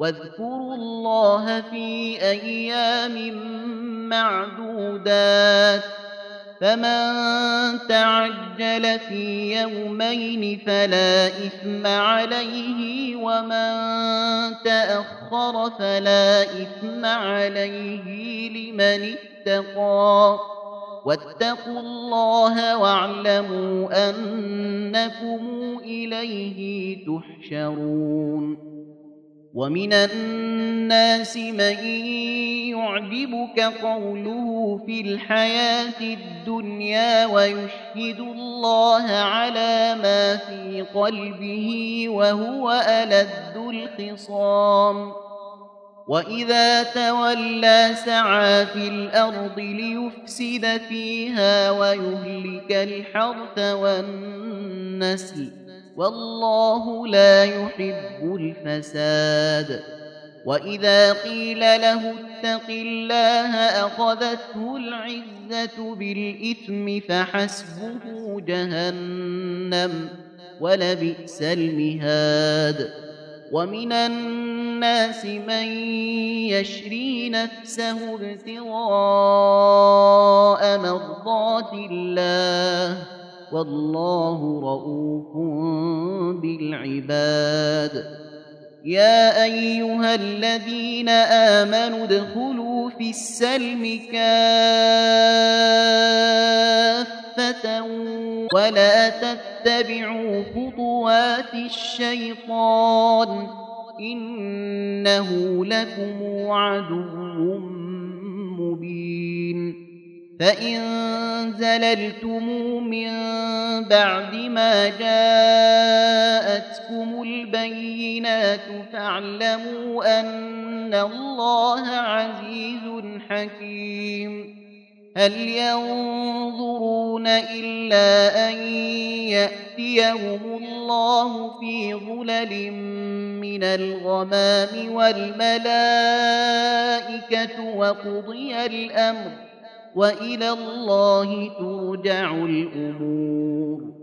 واذكروا الله في أيام معدودات فمن تعجل في يومين فلا إثم عليه ومن تأخر فلا إثم عليه لمن اتقى واتقوا الله واعلموا أنكم إليه تحشرون ومن الناس من يعجبك قوله في الحياة الدنيا ويشهد الله على ما في قلبه وهو ألد الخصام وإذا تولى سعى في الأرض ليفسد فيها ويهلك الحرث والنسل والله لا يحب الفساد وإذا قيل له اتق الله أخذته العزة بالإثم فحسبه جهنم ولبئس المهاد ومن الناس من يشري نفسه ابتغاء مرضات الله والله رؤوف بالعباد يا أيها الذين آمنوا ادخلوا في السلم كافة ولا تتبعوا خطوات الشيطان إنه لكم عدو مبين فإن زللتم من بعد ما جاءتكم البينات فاعلموا أن الله عزيز حكيم هل ينظرون إلا أن يأتيهم الله في ظلل من الغمام والملائكة وقضي الأمر وإلى الله ترجع الأمور